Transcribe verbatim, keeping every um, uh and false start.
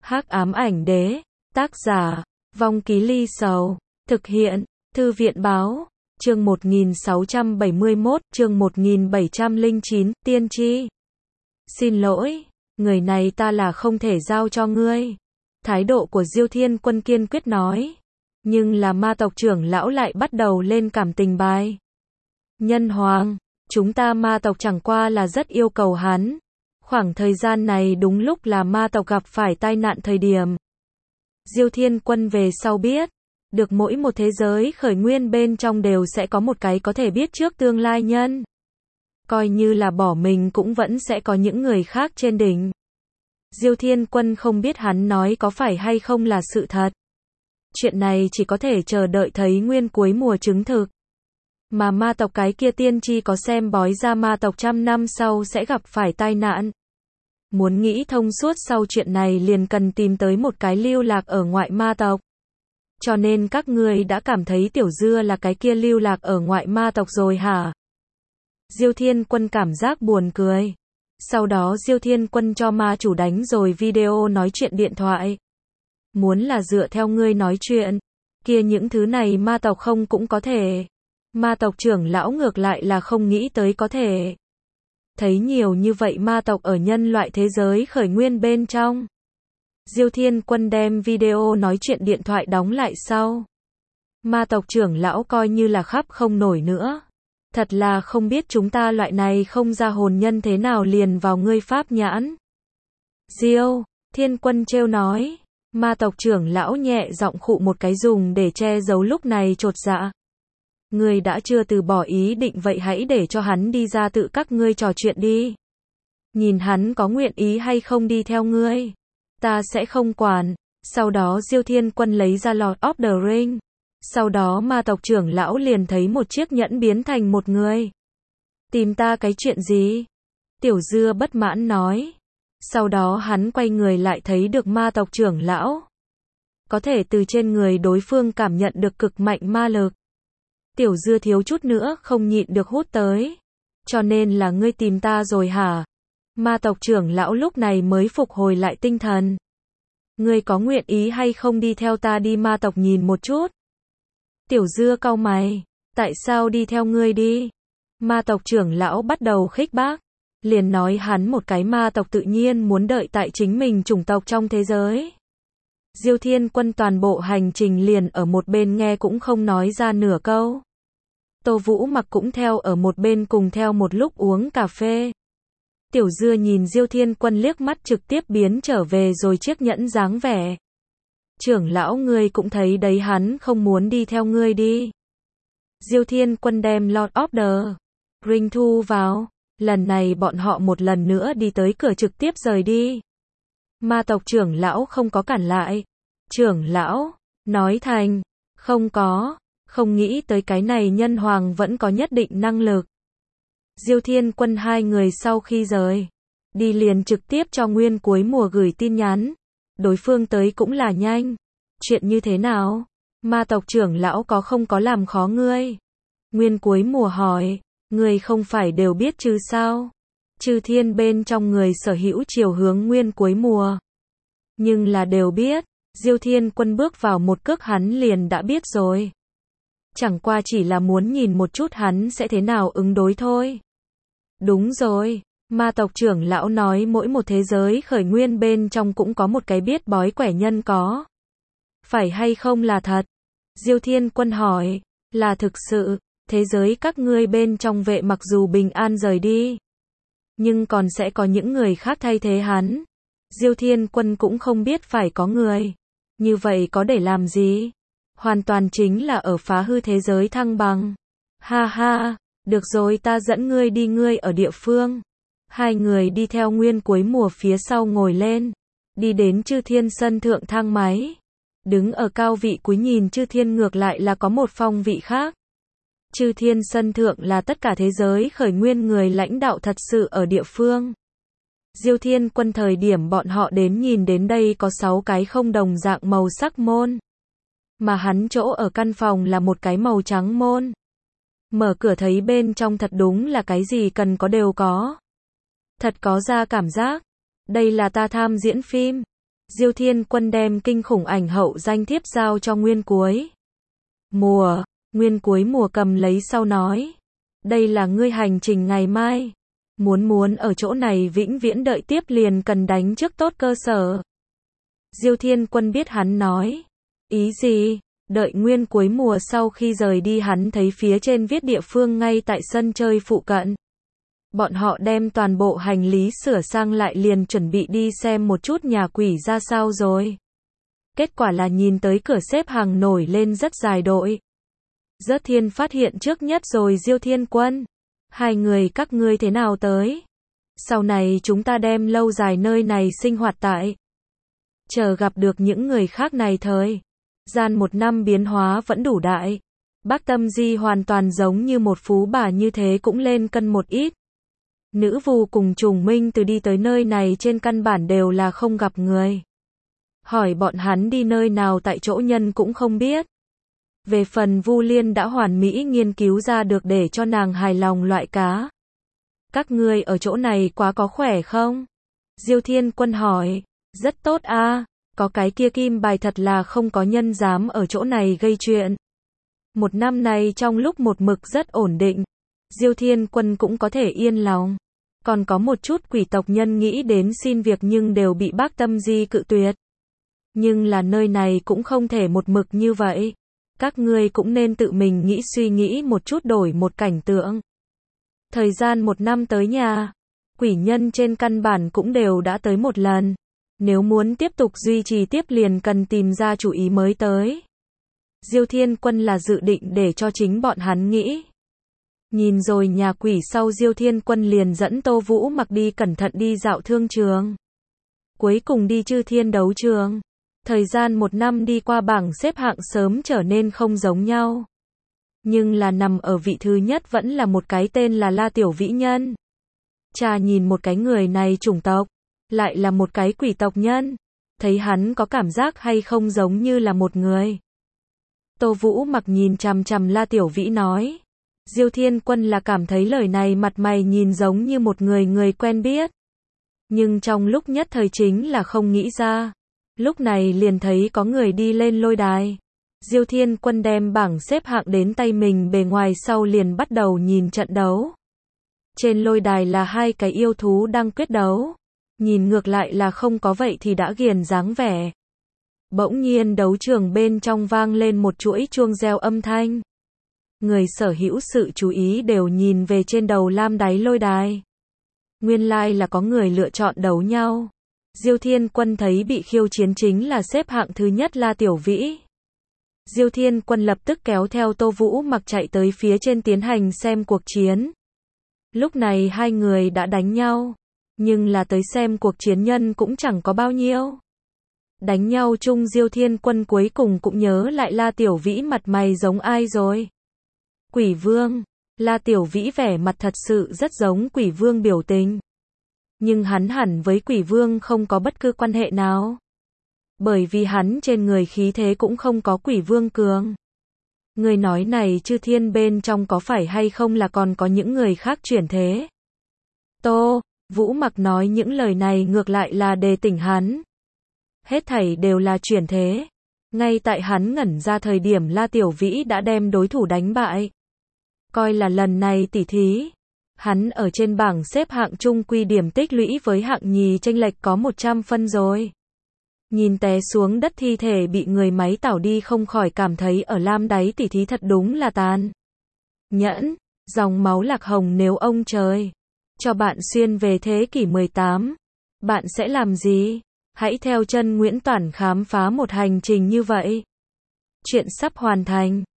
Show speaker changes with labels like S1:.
S1: Hắc ám ảnh đế, tác giả, Vong Ký Ly Sầu, thực hiện, Thư viện báo, chương một nghìn sáu trăm bảy mươi mốt, chương một nghìn bảy trăm lẻ chín, tiên tri. Xin lỗi, người này ta là không thể giao cho ngươi. Thái độ của Diêu Thiên Quân kiên quyết nói. Nhưng là ma tộc trưởng lão lại bắt đầu lên cảm tình bài. Nhân hoàng, chúng ta ma tộc chẳng qua là rất yêu cầu hắn. Khoảng thời gian này đúng lúc là ma tộc gặp phải tai nạn thời điểm. Diêu Thiên Quân về sau biết, được mỗi một thế giới khởi nguyên bên trong đều sẽ có một cái có thể biết trước tương lai nhân. Coi như là bỏ mình cũng vẫn sẽ có những người khác trên đỉnh. Diêu Thiên Quân không biết hắn nói có phải hay không là sự thật. Chuyện này chỉ có thể chờ đợi thấy nguyên cuối mùa chứng thực. Mà ma tộc cái kia tiên tri có xem bói ra ma tộc trăm năm sau sẽ gặp phải tai nạn. Muốn nghĩ thông suốt sau chuyện này liền cần tìm tới một cái lưu lạc ở ngoại ma tộc. Cho nên các ngươi đã cảm thấy Tiểu Dưa là cái kia lưu lạc ở ngoại ma tộc rồi hả? Diêu Thiên Quân cảm giác buồn cười. Sau đó Diêu Thiên Quân cho ma chủ đánh rồi video nói chuyện điện thoại. Muốn là dựa theo ngươi nói chuyện, kia những thứ này ma tộc không cũng có thể. Ma tộc trưởng lão ngược lại là không nghĩ tới có thể. Thấy nhiều như vậy ma tộc ở nhân loại thế giới khởi nguyên bên trong. Diêu Thiên Quân đem video nói chuyện điện thoại đóng lại sau. Ma tộc trưởng lão coi như là khắp không nổi nữa. Thật là không biết chúng ta loại này không ra hồn nhân thế nào liền vào ngươi pháp nhãn. Diêu Thiên Quân trêu nói. Ma tộc trưởng lão nhẹ giọng khụ một cái dùng để che giấu lúc này chột dạ. Ngươi đã chưa từ bỏ ý định vậy hãy để cho hắn đi ra tự các ngươi trò chuyện đi. Nhìn hắn có nguyện ý hay không đi theo ngươi. Ta sẽ không quản. Sau đó Diêu Thiên Quân lấy ra Lord of the Ring. Sau đó ma tộc trưởng lão liền thấy một chiếc nhẫn biến thành một người. Tìm ta cái chuyện gì? Tiểu Dưa bất mãn nói. Sau đó hắn quay người lại thấy được ma tộc trưởng lão. Có thể từ trên người đối phương cảm nhận được cực mạnh ma lực. Tiểu Dưa thiếu chút nữa không nhịn được hút tới. Cho nên là ngươi tìm ta rồi hả? Ma tộc trưởng lão lúc này mới phục hồi lại tinh thần. Ngươi có nguyện ý hay không đi theo ta đi ma tộc nhìn một chút? Tiểu Dưa cau mày. Tại sao đi theo ngươi đi? Ma tộc trưởng lão bắt đầu khích bác. Liền nói hắn một cái ma tộc tự nhiên muốn đợi tại chính mình chủng tộc trong thế giới. Diêu Thiên Quân toàn bộ hành trình liền ở một bên nghe cũng không nói ra nửa câu. Tô Vũ Mặc cũng theo ở một bên cùng theo một lúc uống cà phê. Tiểu Dưa nhìn Diêu Thiên Quân liếc mắt trực tiếp biến trở về rồi chiếc nhẫn dáng vẻ. Trưởng lão ngươi cũng thấy đấy hắn không muốn đi theo ngươi đi. Diêu Thiên Quân đem Lord of the Ring thu vào. Lần này bọn họ một lần nữa đi tới cửa trực tiếp rời đi. Ma tộc trưởng lão không có cản lại. Trưởng lão, nói thành, không có, không nghĩ tới cái này nhân hoàng vẫn có nhất định năng lực. Diêu Thiên Quân hai người sau khi rời, đi liền trực tiếp cho nguyên cuối mùa gửi tin nhắn. Đối phương tới cũng là nhanh. Chuyện như thế nào? Ma tộc trưởng lão có không có làm khó ngươi? Nguyên cuối mùa hỏi. Người không phải đều biết chứ sao? Chư thiên bên trong người sở hữu chiều hướng nguyên cuối mùa. Nhưng là đều biết, Diêu Thiên Quân bước vào một cước hắn liền đã biết rồi. Chẳng qua chỉ là muốn nhìn một chút hắn sẽ thế nào ứng đối thôi. Đúng rồi, ma tộc trưởng lão nói mỗi một thế giới khởi nguyên bên trong cũng có một cái biết bói quẻ nhân có. Phải hay không là thật? Diêu Thiên Quân hỏi, là thực sự. Thế giới các ngươi bên trong vệ mặc dù bình an rời đi, nhưng còn sẽ có những người khác thay thế hắn. Diêu Thiên Quân cũng không biết phải có người. Như vậy có để làm gì? Hoàn toàn chính là ở phá hư thế giới thăng bằng. Ha ha, được rồi ta dẫn ngươi đi ngươi ở địa phương. Hai người đi theo nguyên cuối mùa phía sau ngồi lên. Đi đến Chư Thiên sân thượng thang máy. Đứng ở cao vị cuối nhìn Chư Thiên ngược lại là có một phong vị khác. Chư Thiên sân thượng là tất cả thế giới khởi nguyên người lãnh đạo thật sự ở địa phương. Diêu Thiên Quân thời điểm bọn họ đến nhìn đến đây có sáu cái không đồng dạng màu sắc môn. Mà hắn chỗ ở căn phòng là một cái màu trắng môn. Mở cửa thấy bên trong thật đúng là cái gì cần có đều có. Thật có ra cảm giác. Đây là ta tham diễn phim. Diêu Thiên Quân đem kinh khủng ảnh hậu danh thiếp giao cho Nguyên Cuối Mùa. Nguyên Cuối Mùa cầm lấy sau nói. Đây là ngươi hành trình ngày mai. Muốn muốn ở chỗ này vĩnh viễn đợi tiếp liền cần đánh trước tốt cơ sở. Diêu Thiên Quân biết hắn nói. Ý gì? Đợi Nguyên Cuối Mùa sau khi rời đi hắn thấy phía trên viết địa phương ngay tại sân chơi phụ cận. Bọn họ đem toàn bộ hành lý sửa sang lại liền chuẩn bị đi xem một chút nhà quỷ ra sao rồi. Kết quả là nhìn tới cửa xếp hàng nổi lên rất dài đội. Rớt Thiên phát hiện trước nhất rồi Diêu Thiên Quân. Hai người các ngươi thế nào tới? Sau này chúng ta đem lâu dài nơi này sinh hoạt tại. Chờ gặp được những người khác này thời. Gian một năm biến hóa vẫn đủ đại. Bác Tâm Di hoàn toàn giống như một phú bà như thế cũng lên cân một ít. Nữ vu cùng Trùng Minh từ đi tới nơi này trên căn bản đều là không gặp người. Hỏi bọn hắn đi nơi nào tại chỗ nhân cũng không biết. Về phần Vu Liên đã hoàn mỹ nghiên cứu ra được để cho nàng hài lòng loại cá. Các ngươi ở chỗ này quá có khỏe không? Diêu Thiên Quân hỏi. Rất tốt a, có cái kia kim bài thật là không có nhân dám ở chỗ này gây chuyện. Một năm này trong lúc một mực rất ổn định. Diêu Thiên Quân cũng có thể yên lòng. Còn có một chút quỷ tộc nhân nghĩ đến xin việc nhưng đều bị Bác Tâm Di cự tuyệt. Nhưng là nơi này cũng không thể một mực như vậy. Các ngươi cũng nên tự mình nghĩ suy nghĩ một chút đổi một cảnh tượng. Thời gian một năm tới nhà, quỷ nhân trên căn bản cũng đều đã tới một lần. Nếu muốn tiếp tục duy trì tiếp liền cần tìm ra chủ ý mới tới. Diêu Thiên Quân là dự định để cho chính bọn hắn nghĩ. Nhìn rồi nhà quỷ sau Diêu Thiên Quân liền dẫn Tô Vũ Mặc đi cẩn thận đi dạo thương trường. Cuối cùng đi Chư Thiên đấu trường. Thời gian một năm đi qua bảng xếp hạng sớm trở nên không giống nhau. Nhưng là nằm ở vị thứ nhất vẫn là một cái tên là La Tiểu Vĩ Nhân. Cha nhìn một cái người này chủng tộc, lại là một cái quỷ tộc nhân. Thấy hắn có cảm giác hay không giống như là một người. Tô Vũ Mặc nhìn chằm chằm La Tiểu Vĩ nói. Diêu Thiên Quân là cảm thấy lời này mặt mày nhìn giống như một người người quen biết. Nhưng trong lúc nhất thời chính là không nghĩ ra. Lúc này liền thấy có người đi lên lôi đài. Diêu Thiên Quân đem bảng xếp hạng đến tay mình bề ngoài sau liền bắt đầu nhìn trận đấu. Trên lôi đài là hai cái yêu thú đang quyết đấu. Nhìn ngược lại là không có vậy thì đã ghiền dáng vẻ. Bỗng nhiên đấu trường bên trong vang lên một chuỗi chuông reo âm thanh. Người sở hữu sự chú ý đều nhìn về trên đầu lam đáy lôi đài. Nguyên lai là có người lựa chọn đấu nhau. Diêu Thiên Quân thấy bị khiêu chiến chính là xếp hạng thứ nhất La Tiểu Vĩ. Diêu Thiên Quân lập tức kéo theo Tô Vũ Mặc chạy tới phía trên tiến hành xem cuộc chiến. Lúc này hai người đã đánh nhau. Nhưng là tới xem cuộc chiến nhân cũng chẳng có bao nhiêu. Đánh nhau chung Diêu Thiên Quân cuối cùng cũng nhớ lại La Tiểu Vĩ mặt mày giống ai rồi. Quỷ Vương. La Tiểu Vĩ vẻ mặt thật sự rất giống Quỷ Vương biểu tình. Nhưng hắn hẳn với Quỷ Vương không có bất cứ quan hệ nào. Bởi vì hắn trên người khí thế cũng không có Quỷ Vương cường. Người nói này Chư Thiên bên trong có phải hay không là còn có những người khác chuyển thế? Tô Vũ Mặc nói những lời này ngược lại là đề tỉnh hắn. Hết thảy đều là chuyển thế. Ngay tại hắn ngẩn ra thời điểm La Tiểu Vĩ đã đem đối thủ đánh bại. Coi là lần này tỉ thí. Hắn ở trên bảng xếp hạng chung quy điểm tích lũy với hạng nhì chênh lệch có một trăm phân rồi. Nhìn té xuống đất thi thể bị người máy tảo đi không khỏi cảm thấy ở lam đáy tỉ thí thật đúng là tàn nhẫn. Dòng máu lạc hồng nếu ông trời cho bạn xuyên về thế kỷ mười tám, bạn sẽ làm gì? Hãy theo chân Nguyễn Toản khám phá một hành trình như vậy. Chuyện sắp hoàn thành.